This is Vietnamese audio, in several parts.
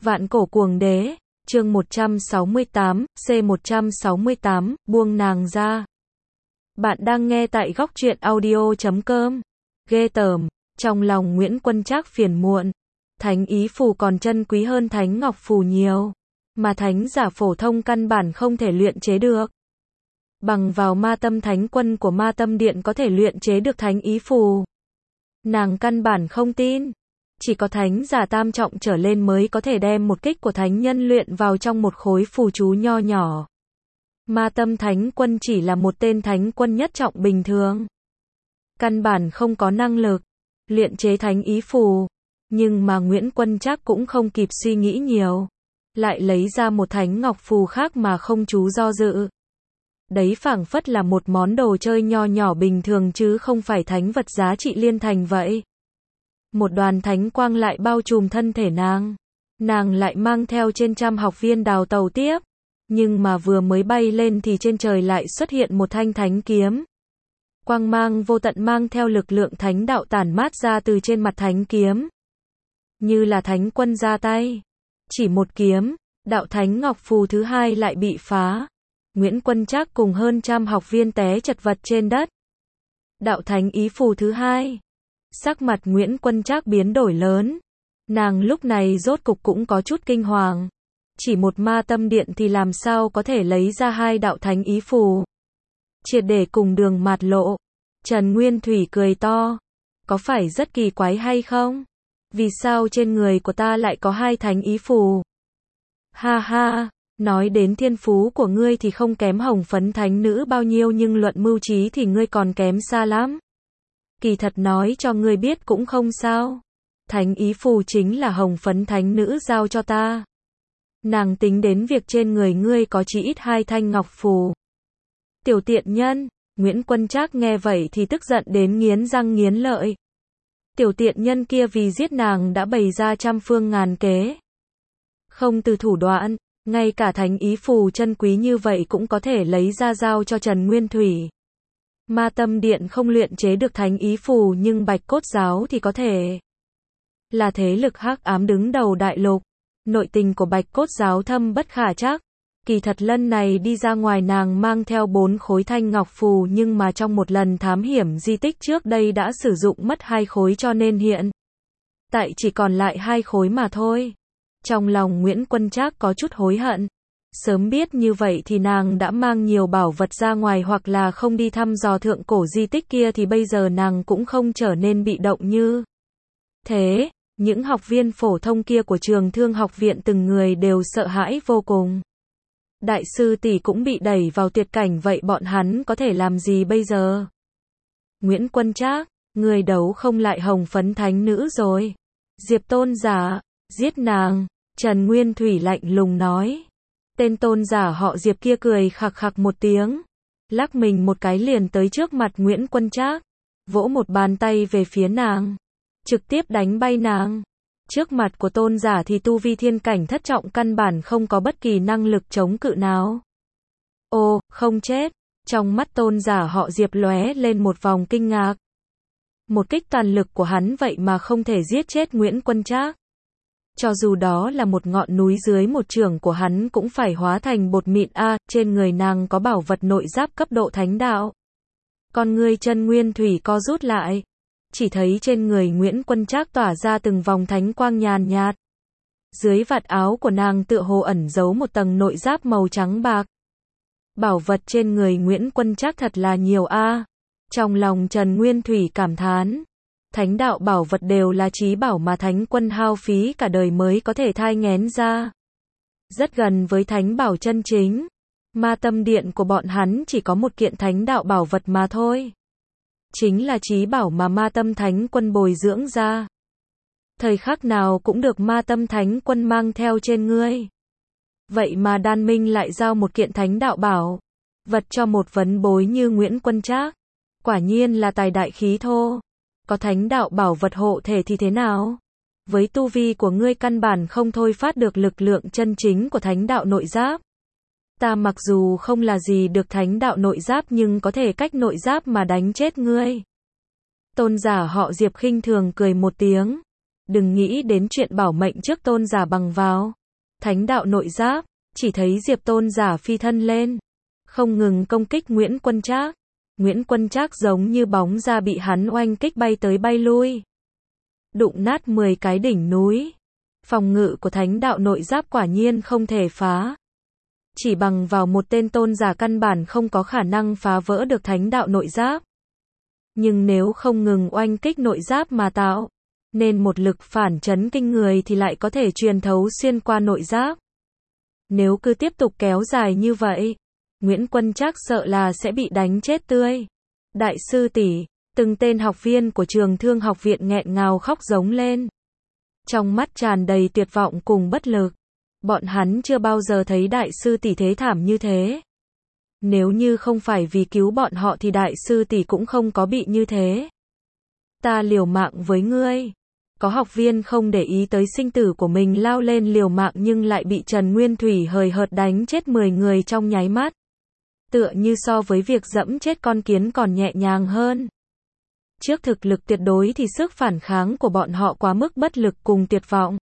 Vạn cổ cuồng đế, chương 168, C168, buông nàng ra. Bạn đang nghe tại góc truyện audio.com. Ghê tởm, trong lòng Nguyễn Quân Trác phiền muộn. Thánh ý phù còn chân quý hơn thánh ngọc phù nhiều, mà thánh giả phổ thông căn bản không thể luyện chế được. Bằng vào ma tâm thánh quân của ma tâm điện có thể luyện chế được thánh ý phù. Nàng căn bản không tin. Chỉ có thánh giả tam trọng trở lên mới có thể đem một kích của thánh nhân luyện vào trong một khối phù chú nho nhỏ. Ma tâm thánh quân chỉ là một tên thánh quân nhất trọng bình thường. Căn bản không có năng lực luyện chế thánh ý phù. Nhưng mà Nguyễn Quân Trác cũng không kịp suy nghĩ nhiều. Lại lấy ra một thánh ngọc phù khác mà không chú do dự. Đấy phảng phất là một món đồ chơi nho nhỏ bình thường chứ không phải thánh vật giá trị liên thành vậy. Một đoàn thánh quang lại bao trùm thân thể nàng. Nàng lại mang theo trên trăm học viên đào tàu tiếp. Nhưng mà vừa mới bay lên thì trên trời lại xuất hiện một thanh thánh kiếm. Quang mang vô tận mang theo lực lượng thánh đạo tản mát ra từ trên mặt thánh kiếm. Như là thánh quân ra tay. Chỉ một kiếm, đạo thánh ngọc phù thứ hai lại bị phá. Nguyễn Quân Trác cùng hơn trăm học viên té chật vật trên đất. Đạo thánh ý phù thứ hai. Sắc mặt Nguyễn Quân Trác biến đổi lớn. Nàng lúc này rốt cục cũng có chút kinh hoàng. Chỉ một ma tâm điện thì làm sao có thể lấy ra hai đạo thánh ý phù. Triệt để cùng đường mạt lộ. Trần Nguyên Thủy cười to. Có phải rất kỳ quái hay không? Vì sao trên người của ta lại có hai thánh ý phù? Ha ha, nói đến thiên phú của ngươi thì không kém hồng phấn thánh nữ bao nhiêu nhưng luận mưu trí thì ngươi còn kém xa lắm. Kỳ thật nói cho ngươi biết cũng không sao. Thánh ý phù chính là hồng phấn thánh nữ giao cho ta. Nàng tính đến việc trên người ngươi có chỉ ít hai thanh ngọc phù. Tiểu tiện nhân, Nguyễn Quân Trác nghe vậy thì tức giận đến nghiến răng nghiến lợi. Tiểu tiện nhân kia vì giết nàng đã bày ra trăm phương ngàn kế. Không từ thủ đoạn, ngay cả thánh ý phù chân quý như vậy cũng có thể lấy ra giao cho Trần Nguyên Thủy. Ma tâm điện không luyện chế được thánh ý phù nhưng Bạch Cốt giáo thì có thể. Là thế lực hắc ám đứng đầu đại lục. Nội tình của Bạch Cốt giáo thâm bất khả trắc. Kỳ thật lần này đi ra ngoài nàng mang theo 4 khối thanh ngọc phù nhưng mà trong một lần thám hiểm di tích trước đây đã sử dụng mất 2 khối cho nên hiện tại chỉ còn lại 2 khối mà thôi. Trong lòng Nguyễn Quân Trác có chút hối hận. Sớm biết như vậy thì nàng đã mang nhiều bảo vật ra ngoài hoặc là không đi thăm dò thượng cổ di tích kia thì bây giờ nàng cũng không trở nên bị động như thế. Những học viên phổ thông kia của trường Thương học viện từng người đều sợ hãi vô cùng. Đại sư tỷ cũng bị đẩy vào tuyệt cảnh vậy bọn hắn có thể làm gì bây giờ? Nguyễn Quân Trác, người đấu không lại hồng phấn thánh nữ rồi. Diệp Tôn giả, giết nàng, Trần Nguyên Thủy lạnh lùng nói. Tên tôn giả họ Diệp kia cười khặc khặc một tiếng. Lắc mình một cái liền tới trước mặt Nguyễn Quân Trác. Vỗ một bàn tay về phía nàng. Trực tiếp đánh bay nàng. Trước mặt của tôn giả thì tu vi thiên cảnh thất trọng căn bản không có bất kỳ năng lực chống cự nào. Ô, không chết. Trong mắt tôn giả họ Diệp lóe lên một vòng kinh ngạc. Một kích toàn lực của hắn vậy mà không thể giết chết Nguyễn Quân Trác. Cho dù đó là một ngọn núi dưới một chưởng của hắn cũng phải hóa thành bột mịn a. Trên người nàng có bảo vật nội giáp cấp độ thánh đạo. Con ngươi Trần Nguyên Thủy co rút lại. Chỉ thấy trên người Nguyễn Quân Trác tỏa ra từng vòng thánh quang nhàn nhạt. Dưới vạt áo của nàng tựa hồ ẩn giấu một tầng nội giáp màu trắng bạc. Bảo vật trên người Nguyễn Quân Trác thật là nhiều a. Trong lòng Trần Nguyên Thủy cảm thán. Thánh đạo bảo vật đều là chí bảo mà thánh quân hao phí cả đời mới có thể thai nghén ra. Rất gần với thánh bảo chân chính. Ma tâm điện của bọn hắn chỉ có một kiện thánh đạo bảo vật mà thôi. Chính là chí bảo mà ma tâm thánh quân bồi dưỡng ra. Thời khắc nào cũng được ma tâm thánh quân mang theo trên ngươi. Vậy mà Đan Minh lại giao một kiện thánh đạo bảo vật cho một vấn bối như Nguyễn Quân Trác. Quả nhiên là tài đại khí thô. Có thánh đạo bảo vật hộ thể thì thế nào? Với tu vi của ngươi căn bản không thôi phát được lực lượng chân chính của thánh đạo nội giáp. Ta mặc dù không là gì được thánh đạo nội giáp nhưng có thể cách nội giáp mà đánh chết ngươi. Tôn giả họ Diệp khinh thường cười một tiếng. Đừng nghĩ đến chuyện bảo mệnh trước tôn giả bằng vào thánh đạo nội giáp, chỉ thấy Diệp tôn giả phi thân lên, không ngừng công kích Nguyễn Quân Trác. Nguyễn Quân Trác giống như bóng ra bị hắn oanh kích bay tới bay lui, đụng nát 10 cái đỉnh núi. Phòng ngự của thánh đạo nội giáp quả nhiên không thể phá. Chỉ bằng vào một tên tôn giả căn bản không có khả năng phá vỡ được thánh đạo nội giáp. Nhưng nếu không ngừng oanh kích nội giáp mà tạo nên một lực phản chấn kinh người thì lại có thể truyền thấu xuyên qua nội giáp. Nếu cứ tiếp tục kéo dài như vậy, Nguyễn Quân Trác sợ là sẽ bị đánh chết tươi. Đại sư tỷ, từng tên học viên của Trường Thương học viện nghẹn ngào khóc giống lên. Trong mắt tràn đầy tuyệt vọng cùng bất lực. Bọn hắn chưa bao giờ thấy đại sư tỷ thế thảm như thế. Nếu như không phải vì cứu bọn họ thì đại sư tỷ cũng không có bị như thế. Ta liều mạng với ngươi. Có học viên không để ý tới sinh tử của mình lao lên liều mạng nhưng lại bị Trần Nguyên Thủy hời hợt đánh chết 10 người trong nháy mắt. Tựa như so với việc dẫm chết con kiến còn nhẹ nhàng hơn. Trước thực lực tuyệt đối thì sức phản kháng của bọn họ quá mức bất lực cùng tuyệt vọng.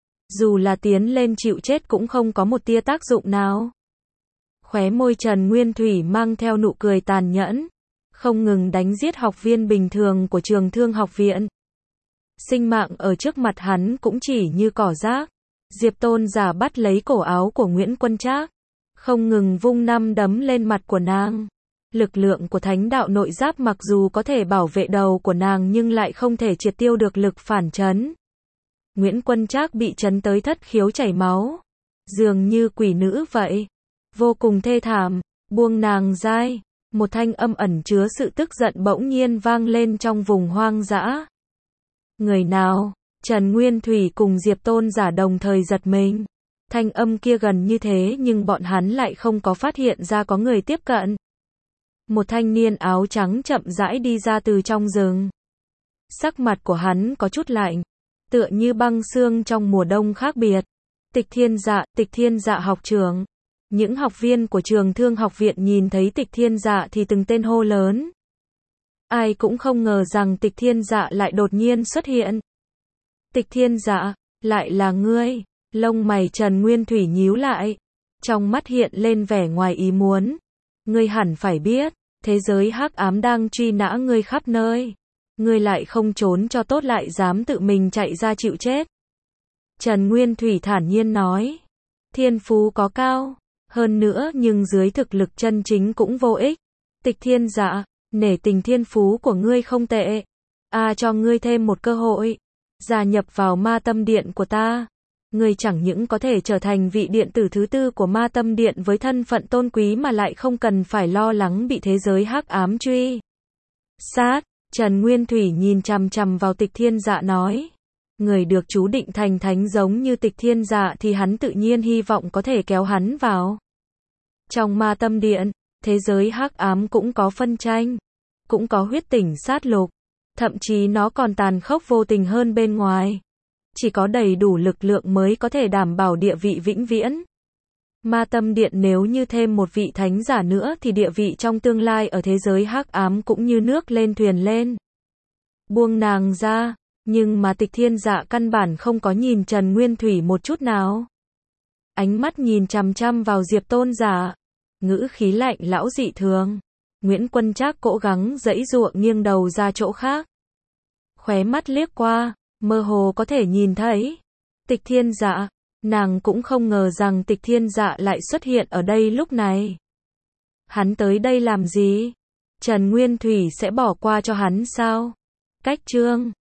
Dù là tiến lên chịu chết cũng không có một tia tác dụng nào. Khóe môi Trần Nguyên Thủy mang theo nụ cười tàn nhẫn, không ngừng đánh giết học viên bình thường của Trường Thương học viện. Sinh mạng ở trước mặt hắn cũng chỉ như cỏ rác. Diệp tôn giả bắt lấy cổ áo của Nguyễn Quân Trác, không ngừng vung năm đấm lên mặt của nàng. Lực lượng của thánh đạo nội giáp mặc dù có thể bảo vệ đầu của nàng nhưng lại không thể triệt tiêu được lực phản chấn. Nguyễn Quân Trác bị chấn tới thất khiếu chảy máu, dường như quỷ nữ vậy, vô cùng thê thảm. Buông nàng ra. Một thanh âm ẩn chứa sự tức giận bỗng nhiên vang lên trong vùng hoang dã. Người nào? Trần Nguyên Thủy cùng Diệp tôn giả đồng thời giật mình. Thanh âm kia gần như thế nhưng bọn hắn lại không có phát hiện ra có người tiếp cận. Một thanh niên áo trắng chậm rãi đi ra từ trong rừng. Sắc mặt của hắn có chút lạnh, tựa như băng sương trong mùa đông khác biệt. Tịch Thiên Dạ học trưởng. Những học viên của Trường Thương học viện nhìn thấy Tịch Thiên Dạ thì từng tên hô lớn. Ai cũng không ngờ rằng Tịch Thiên Dạ lại đột nhiên xuất hiện. Tịch Thiên Dạ, lại là ngươi? Lông mày Trần Nguyên Thủy nhíu lại, trong mắt hiện lên vẻ ngoài ý muốn. Ngươi hẳn phải biết, thế giới hắc ám đang truy nã ngươi khắp nơi. Ngươi lại không trốn cho tốt lại dám tự mình chạy ra chịu chết. Trần Nguyên Thủy thản nhiên nói. Thiên phú có cao hơn nữa nhưng dưới thực lực chân chính cũng vô ích. Tịch Thiên Dạ, nể tình thiên phú của ngươi không tệ. Cho ngươi thêm một cơ hội. Gia nhập vào ma tâm điện của ta. Ngươi chẳng những có thể trở thành vị điện tử thứ 4 của ma tâm điện với thân phận tôn quý mà lại không cần phải lo lắng bị thế giới hắc ám truy sát. Trần Nguyên Thủy nhìn chằm chằm vào Tịch Thiên Dạ nói. Người được chú định thành thánh giống như Tịch Thiên Dạ thì hắn tự nhiên hy vọng có thể kéo hắn vào. Trong ma tâm điện, thế giới hắc ám cũng có phân tranh, cũng có huyết tỉnh sát lục, thậm chí nó còn tàn khốc vô tình hơn bên ngoài. Chỉ có đầy đủ lực lượng mới có thể đảm bảo địa vị vĩnh viễn. Ma tâm điện nếu như thêm một vị thánh giả nữa thì địa vị trong tương lai ở thế giới hắc ám cũng như nước lên thuyền lên. Buông nàng ra, nhưng mà Tịch Thiên Dạ căn bản không có nhìn Trần Nguyên Thủy một chút nào. Ánh mắt nhìn chằm chằm vào Diệp tôn giả, ngữ khí lạnh lão dị thường. Nguyễn Quân Trác cố gắng giãy giụa nghiêng đầu ra chỗ khác. Khóe mắt liếc qua, mơ hồ có thể nhìn thấy Tịch Thiên Dạ. Nàng cũng không ngờ rằng Tịch Thiên Dạ lại xuất hiện ở đây lúc này. Hắn tới đây làm gì? Trần Nguyên Thủy sẽ bỏ qua cho hắn sao? Cách chương